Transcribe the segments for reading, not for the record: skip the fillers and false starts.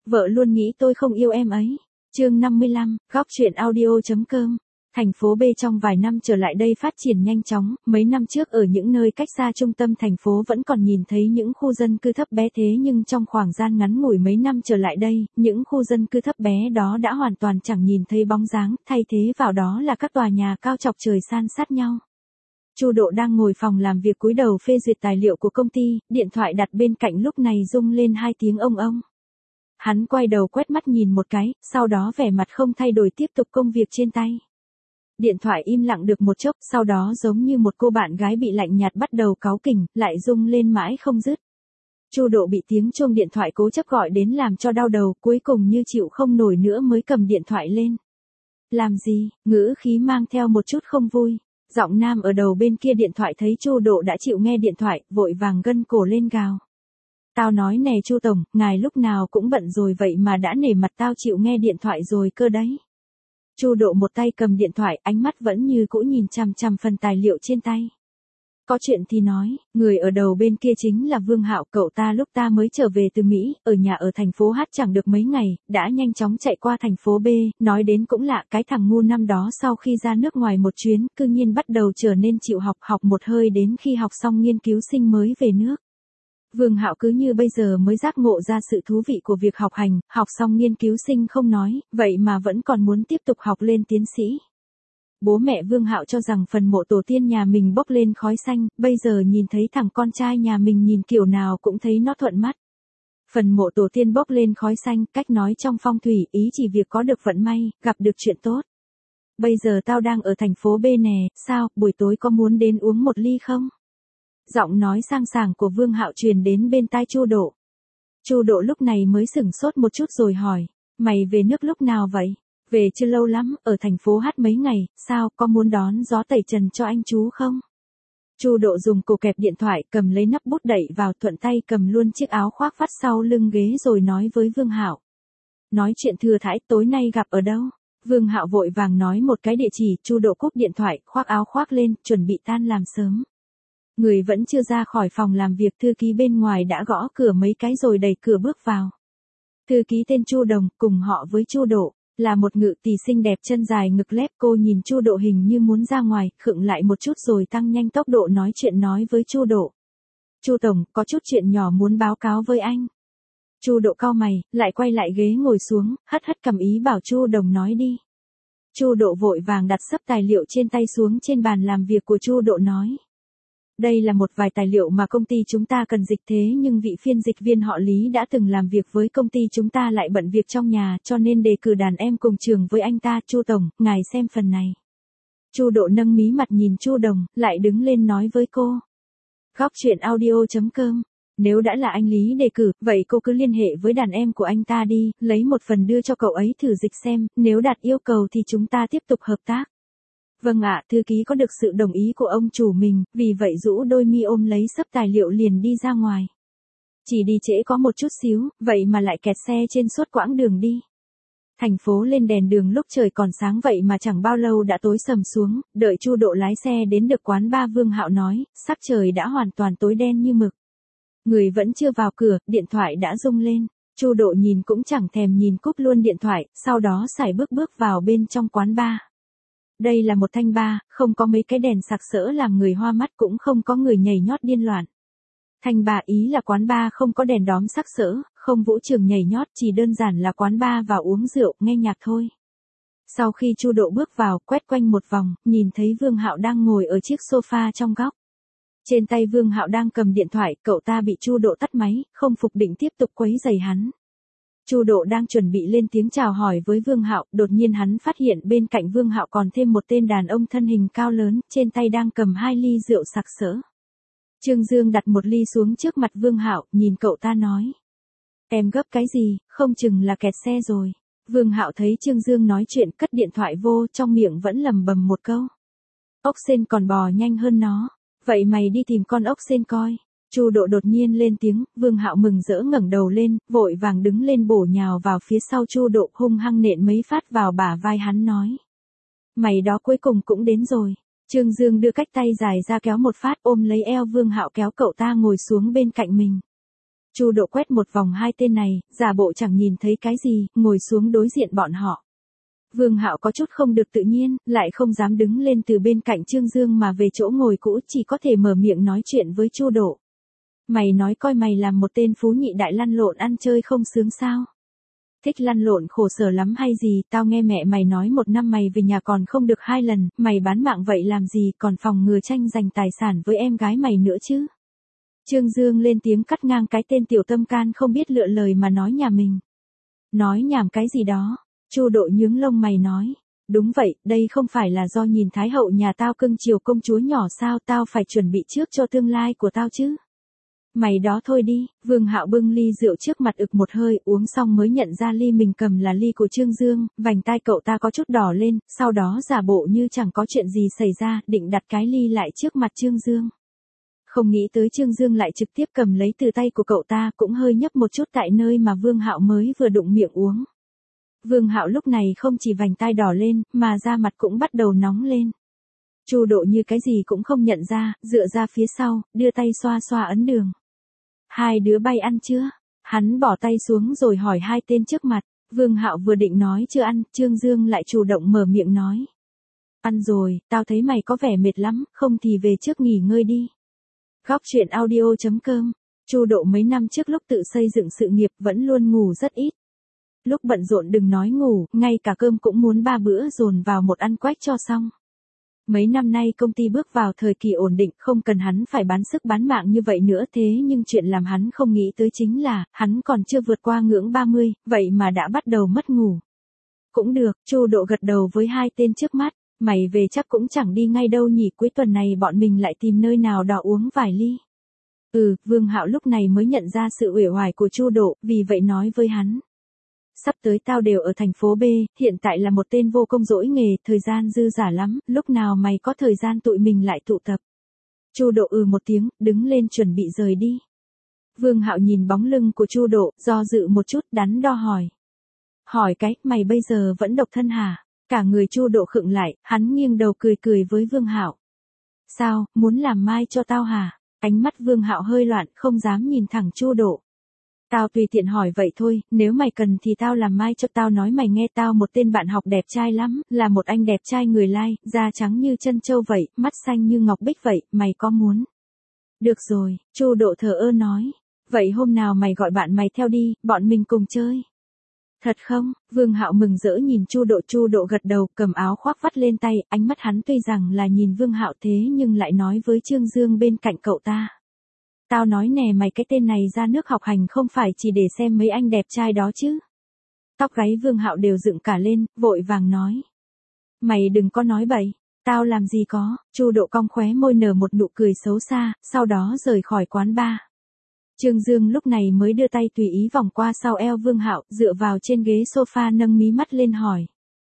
Vợ luôn nghĩ tôi không yêu em ấy. Chương 55, góc truyện audio.com. Thành phố B trong vài năm trở lại đây phát triển nhanh chóng, mấy năm trước ở những nơi cách xa trung tâm thành phố vẫn còn nhìn thấy những khu dân cư thấp bé, thế nhưng trong khoảng gian ngắn ngủi mấy năm trở lại đây, những khu dân cư thấp bé đó đã hoàn toàn chẳng nhìn thấy bóng dáng, thay thế vào đó là các tòa nhà cao chọc trời san sát nhau. Chu Độ đang ngồi phòng làm việc cúi đầu phê duyệt tài liệu của công ty, điện thoại đặt bên cạnh lúc này rung lên 2 tiếng ông ông. Hắn quay đầu quét mắt nhìn một cái, sau đó vẻ mặt không thay đổi tiếp tục công việc trên tay. Điện thoại im lặng được một chốc, sau đó giống như một cô bạn gái bị lạnh nhạt bắt đầu cáu kỉnh, lại rung lên mãi không dứt. Chu Độ bị tiếng chuông điện thoại cố chấp gọi đến làm cho đau đầu, cuối cùng như chịu không nổi nữa mới cầm điện thoại lên. Làm gì? Ngữ khí mang theo một chút không vui. Giọng nam ở đầu bên kia điện thoại thấy Chu Độ đã chịu nghe điện thoại, vội vàng gân cổ lên gào. Tao nói nè Chu Tổng, ngài lúc nào cũng bận rồi vậy mà đã nể mặt tao chịu nghe điện thoại rồi cơ đấy. Chu Độ một tay cầm điện thoại, ánh mắt vẫn như cũ nhìn chằm chằm phần tài liệu trên tay. Có chuyện thì nói, người ở đầu bên kia chính là Vương Hạo, cậu ta lúc ta mới trở về từ Mỹ, ở nhà ở thành phố H chẳng được mấy ngày, đã nhanh chóng chạy qua thành phố B, nói đến cũng lạ, cái thằng ngu năm đó sau khi ra nước ngoài một chuyến, cư nhiên bắt đầu trở nên chịu học một hơi đến khi học xong nghiên cứu sinh mới về nước. Vương Hạo cứ như bây giờ mới giác ngộ ra sự thú vị của việc học hành, học xong nghiên cứu sinh không nói, vậy mà vẫn còn muốn tiếp tục học lên tiến sĩ. Bố mẹ Vương Hạo cho rằng phần mộ tổ tiên nhà mình bốc lên khói xanh, bây giờ nhìn thấy thằng con trai nhà mình nhìn kiểu nào cũng thấy nó thuận mắt. Phần mộ tổ tiên bốc lên khói xanh, cách nói trong phong thủy, ý chỉ việc có được vận may, gặp được chuyện tốt. Bây giờ tao đang ở thành phố B nè, sao, buổi tối có muốn đến uống một ly không? Giọng nói sang sảng của Vương Hạo truyền đến bên tai Chu Độ. Chu Độ lúc này mới sửng sốt một chút rồi hỏi, mày về nước lúc nào vậy? Về chưa lâu lắm, ở thành phố H mấy ngày, sao, có muốn đón gió tẩy trần cho anh chú không? Chu Độ dùng cổ kẹp điện thoại, cầm lấy nắp bút đẩy vào, thuận tay cầm luôn chiếc áo khoác vắt sau lưng ghế rồi nói với Vương Hạo. Nói chuyện thừa thãi, tối nay gặp ở đâu? Vương Hạo vội vàng nói một cái địa chỉ, Chu Độ cúp điện thoại, khoác áo khoác lên, chuẩn bị tan làm sớm. Người vẫn chưa ra khỏi phòng làm việc, thư ký bên ngoài đã gõ cửa mấy cái rồi đẩy cửa bước vào. Thư ký tên Chu Đồng, cùng họ với Chu Độ, là một ngự tỷ xinh đẹp chân dài ngực lép. Cô nhìn Chu Độ hình như muốn ra ngoài, khựng lại một chút rồi tăng nhanh tốc độ nói chuyện nói với Chu Độ. Chu Tổng, có chút chuyện nhỏ muốn báo cáo với anh. Chu Độ cau mày, lại quay lại ghế ngồi xuống, hất cầm ý bảo Chu Đồng nói đi. Chu Độ vội vàng đặt xấp tài liệu trên tay xuống trên bàn làm việc của Chu Độ nói. Đây là một vài tài liệu mà công ty chúng ta cần dịch, thế nhưng vị phiên dịch viên họ Lý đã từng làm việc với công ty chúng ta lại bận việc trong nhà, cho nên đề cử đàn em cùng trường với anh ta. Chu Tổng, ngài xem phần này. Chu Độ nâng mí mặt nhìn Chu Đồng, lại đứng lên nói với cô. Góc truyện audio.com. Nếu đã là anh Lý đề cử, vậy cô cứ liên hệ với đàn em của anh ta đi, lấy một phần đưa cho cậu ấy thử dịch xem, nếu đạt yêu cầu thì chúng ta tiếp tục hợp tác. Vâng ạ, thư ký có được sự đồng ý của ông chủ mình, vì vậy rũ đôi mi ôm lấy xấp tài liệu liền đi ra ngoài. Chỉ đi trễ có một chút xíu, vậy mà lại kẹt xe trên suốt quãng đường đi. Thành phố lên đèn đường lúc trời còn sáng vậy mà chẳng bao lâu đã tối sầm xuống, đợi Chu Độ lái xe đến được quán bar Vương Hạo nói, sắc trời đã hoàn toàn tối đen như mực. Người vẫn chưa vào cửa, điện thoại đã rung lên. Chu Độ nhìn cũng chẳng thèm nhìn cúp luôn điện thoại, sau đó sải bước vào bên trong quán bar. Đây là một thanh bar, không có mấy cái đèn sặc sỡ làm người hoa mắt, cũng không có người nhảy nhót điên loạn. Thanh bar ý là quán bar không có đèn đóm sặc sỡ, không vũ trường nhảy nhót, chỉ đơn giản là quán bar vào uống rượu, nghe nhạc thôi. Sau khi Chu Độ bước vào, quét quanh một vòng, nhìn thấy Vương Hạo đang ngồi ở chiếc sofa trong góc. Trên tay Vương Hạo đang cầm điện thoại, cậu ta bị Chu Độ tắt máy, không phục định tiếp tục quấy rầy hắn. Chu Độ đang chuẩn bị lên tiếng chào hỏi với Vương Hạo, đột nhiên hắn phát hiện bên cạnh Vương Hạo còn thêm một tên đàn ông thân hình cao lớn, trên tay đang cầm 2 ly rượu sặc sỡ. Trương Dương đặt một ly xuống trước mặt Vương Hạo, nhìn cậu ta nói. Em gấp cái gì, không chừng là kẹt xe rồi. Vương Hạo thấy Trương Dương nói chuyện cất điện thoại vô, trong miệng vẫn lầm bầm một câu. Ốc sên còn bò nhanh hơn nó, vậy mày đi tìm con ốc sên coi. Chu Độ đột nhiên lên tiếng, Vương Hạo mừng rỡ ngẩng đầu lên, vội vàng đứng lên bổ nhào vào phía sau Chu Độ, hung hăng nện mấy phát vào bả vai hắn nói. Mày đó cuối cùng cũng đến rồi. Trương Dương đưa cách tay dài ra kéo một phát ôm lấy eo Vương Hạo kéo cậu ta ngồi xuống bên cạnh mình. Chu Độ quét một vòng hai tên này, giả bộ chẳng nhìn thấy cái gì, ngồi xuống đối diện bọn họ. Vương Hạo có chút không được tự nhiên, lại không dám đứng lên từ bên cạnh Trương Dương mà về chỗ ngồi cũ, chỉ có thể mở miệng nói chuyện với Chu Độ. Mày nói coi mày làm một tên phú nhị đại lăn lộn ăn chơi không sướng sao? Thích lăn lộn khổ sở lắm hay gì? Tao nghe mẹ mày nói một năm mày về nhà còn không được 2 lần, mày bán mạng vậy làm gì còn phòng ngừa tranh giành tài sản với em gái mày nữa chứ? Trương Dương lên tiếng cắt ngang cái tên tiểu tâm can không biết lựa lời mà nói nhà mình. Nói nhảm cái gì đó? Chu Độ nhướng lông mày nói. Đúng vậy, đây không phải là do nhìn Thái hậu nhà tao cưng chiều công chúa nhỏ sao, tao phải chuẩn bị trước cho tương lai của tao chứ. Mày đó thôi đi. Vương Hạo bưng ly rượu trước mặt ực một hơi, uống xong mới nhận ra ly mình cầm là ly của Trương Dương, vành tai cậu ta có chút đỏ lên, sau đó giả bộ như chẳng có chuyện gì xảy ra, định đặt cái ly lại trước mặt Trương Dương. Không nghĩ tới Trương Dương lại trực tiếp cầm lấy từ tay của cậu ta, cũng hơi nhấp một chút tại nơi mà Vương Hạo mới vừa đụng miệng uống. Vương Hạo lúc này không chỉ vành tai đỏ lên, mà da mặt cũng bắt đầu nóng lên. Chu Độ như cái gì cũng không nhận ra, dựa ra phía sau, đưa tay xoa xoa ấn đường. Hai đứa bay ăn chưa? Hắn bỏ tay xuống rồi hỏi hai tên trước mặt. Vương Hạo vừa định nói chưa ăn, Trương Dương lại chủ động mở miệng nói. Ăn rồi, tao thấy mày có vẻ mệt lắm, không thì về trước nghỉ ngơi đi. Góc truyện audio.com. Chu Độ mấy năm trước lúc tự xây dựng sự nghiệp vẫn luôn ngủ rất ít. Lúc bận rộn đừng nói ngủ, ngay cả cơm cũng muốn 3 bữa dồn vào một ăn quách cho xong. Mấy năm nay công ty bước vào thời kỳ ổn định, không cần hắn phải bán sức bán mạng như vậy nữa, thế nhưng chuyện làm hắn không nghĩ tới chính là, hắn còn chưa vượt qua ngưỡng 30, vậy mà đã bắt đầu mất ngủ. Cũng được, Chu Độ gật đầu với hai tên trước mắt, mày về chắc cũng chẳng đi ngay đâu nhỉ, cuối tuần này bọn mình lại tìm nơi nào đó uống vài ly. Vương Hạo lúc này mới nhận ra sự uể oải của Chu Độ, vì vậy nói với hắn. Sắp tới tao đều ở thành phố B, hiện tại là một tên vô công dỗi nghề, thời gian dư dả lắm, lúc nào mày có thời gian tụi mình lại tụ tập. Chu Độ một tiếng, đứng lên chuẩn bị rời đi. Vương Hạo nhìn bóng lưng của Chu Độ, do dự một chút, đắn đo hỏi. Hỏi cái, mày bây giờ vẫn độc thân hả? Cả người Chu Độ khựng lại, hắn nghiêng đầu cười cười với Vương Hạo. Sao, muốn làm mai cho tao hả? Ánh mắt Vương Hạo hơi loạn, không dám nhìn thẳng Chu Độ. Tao tùy tiện hỏi vậy thôi, nếu mày cần thì tao làm mai cho. Tao nói mày nghe, tao một tên bạn học đẹp trai lắm, là một anh đẹp trai người Lai, da trắng như chân trâu vậy, mắt xanh như ngọc bích vậy, mày có muốn? Được rồi, Chu Độ thờ ơ nói. Vậy hôm nào mày gọi bạn mày theo đi, bọn mình cùng chơi. Thật không? Vương Hạo mừng rỡ nhìn Chu Độ gật đầu, cầm áo khoác vắt lên tay, ánh mắt hắn tuy rằng là nhìn Vương Hạo thế nhưng lại nói với Trương Dương bên cạnh cậu ta. Tao nói nè mày, cái tên này ra nước học hành không phải chỉ để xem mấy anh đẹp trai đó chứ. Tóc gáy Vương Hạo đều dựng cả lên, vội vàng nói. Mày đừng có nói bậy, tao làm gì có. Chu Độ cong khóe môi nở một nụ cười xấu xa, sau đó rời khỏi quán bar. Trương Dương lúc này mới đưa tay tùy ý vòng qua sau eo Vương Hạo, dựa vào trên ghế sofa nâng mí mắt lên hỏi.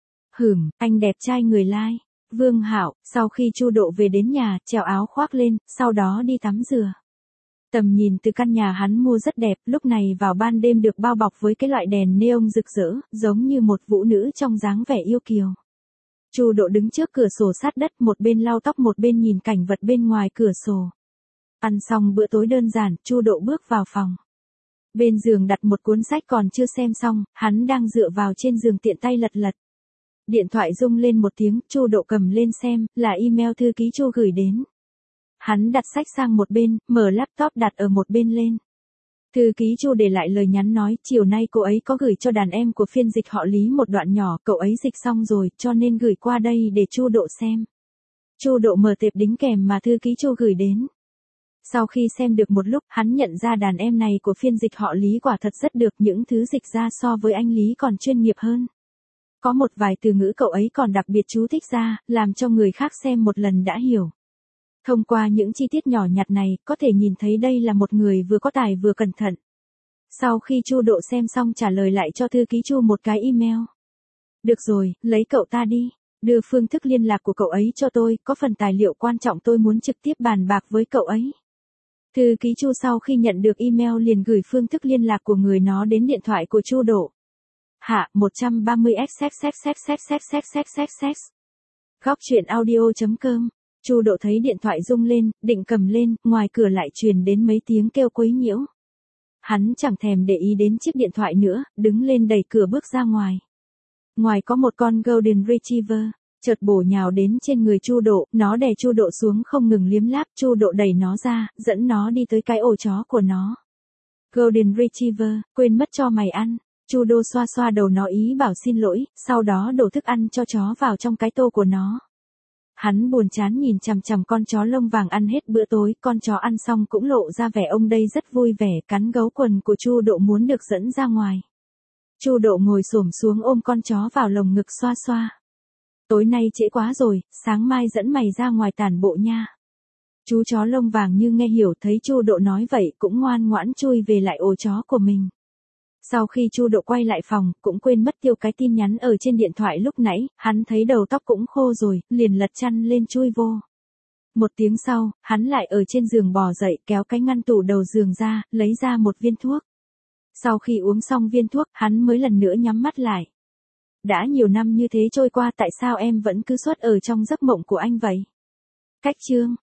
Anh đẹp trai người Lai. Vương Hạo, sau khi Chu Độ về đến nhà, trèo áo khoác lên, sau đó đi tắm rửa. Tầm nhìn từ căn nhà hắn mua rất đẹp, lúc này vào ban đêm được bao bọc với cái loại đèn neon rực rỡ, giống như một vũ nữ trong dáng vẻ yêu kiều. Chu Độ đứng trước cửa sổ sát đất, một bên lau tóc một bên nhìn cảnh vật bên ngoài cửa sổ. Ăn xong bữa tối đơn giản, Chu Độ bước vào phòng. Bên giường đặt một cuốn sách còn chưa xem xong, hắn đang dựa vào trên giường tiện tay lật lật. Điện thoại rung lên một tiếng, Chu Độ cầm lên xem, là email thư ký Chu gửi đến. Hắn đặt sách sang một bên, mở laptop đặt ở một bên lên. Thư ký Chu để lại lời nhắn nói, chiều nay cô ấy có gửi cho đàn em của phiên dịch họ Lý một đoạn nhỏ, cậu ấy dịch xong rồi, cho nên gửi qua đây để Chu Độ xem. Chu Độ mở tệp đính kèm mà thư ký Chu gửi đến. Sau khi xem được một lúc, hắn nhận ra đàn em này của phiên dịch họ Lý quả thật rất được, những thứ dịch ra so với anh Lý còn chuyên nghiệp hơn. Có một vài từ ngữ cậu ấy còn đặc biệt chú thích ra, làm cho người khác xem một lần đã hiểu. Thông qua những chi tiết nhỏ nhặt này, có thể nhìn thấy đây là một người vừa có tài vừa cẩn thận. Sau khi Chu Độ xem xong trả lời lại cho thư ký Chu một cái email. Được rồi, lấy cậu ta đi. Đưa phương thức liên lạc của cậu ấy cho tôi, có phần tài liệu quan trọng tôi muốn trực tiếp bàn bạc với cậu ấy. Thư ký Chu sau khi nhận được email liền gửi phương thức liên lạc của người nó đến điện thoại của Chu Độ. Hạ, 130xxxxxxxxxxx. Góc truyện audio.com. Chu Độ thấy điện thoại rung lên, định cầm lên, ngoài cửa lại truyền đến mấy tiếng kêu quấy nhiễu. hắn chẳng thèm để ý đến chiếc điện thoại nữa, đứng lên đẩy cửa bước ra ngoài. Ngoài có một con Golden Retriever, chợt bổ nhào đến trên người Chu Độ, nó đè Chu Độ xuống không ngừng liếm láp, Chu Độ đẩy nó ra, dẫn nó đi tới cái ổ chó của nó. Golden Retriever, quên mất cho mày ăn. Chu Độ xoa xoa đầu nó ý bảo xin lỗi, sau đó đổ thức ăn cho chó vào trong cái tô của nó. Hắn buồn chán nhìn chằm chằm con chó lông vàng ăn hết bữa tối, con chó ăn xong cũng lộ ra vẻ ông đây rất vui vẻ, cắn gấu quần của Chu Độ muốn được dẫn ra ngoài. Chu Độ ngồi xổm xuống ôm con chó vào lồng ngực xoa xoa. Tối nay trễ quá rồi, sáng mai dẫn mày ra ngoài tản bộ nha. Chú chó lông vàng như nghe hiểu thấy Chu Độ nói vậy cũng ngoan ngoãn chui về lại ổ chó của mình. Sau khi Chu Độ quay lại phòng, cũng quên mất tiêu cái tin nhắn ở trên điện thoại lúc nãy, hắn thấy đầu tóc cũng khô rồi, liền lật chăn lên chui vô. Một tiếng sau, hắn lại ở trên giường bò dậy kéo cái ngăn tủ đầu giường ra, lấy ra một viên thuốc. Sau khi uống xong viên thuốc, hắn mới lần nữa nhắm mắt lại. Đã nhiều năm như thế trôi qua tại sao em vẫn cứ suốt ở trong giấc mộng của anh vậy? Cách chương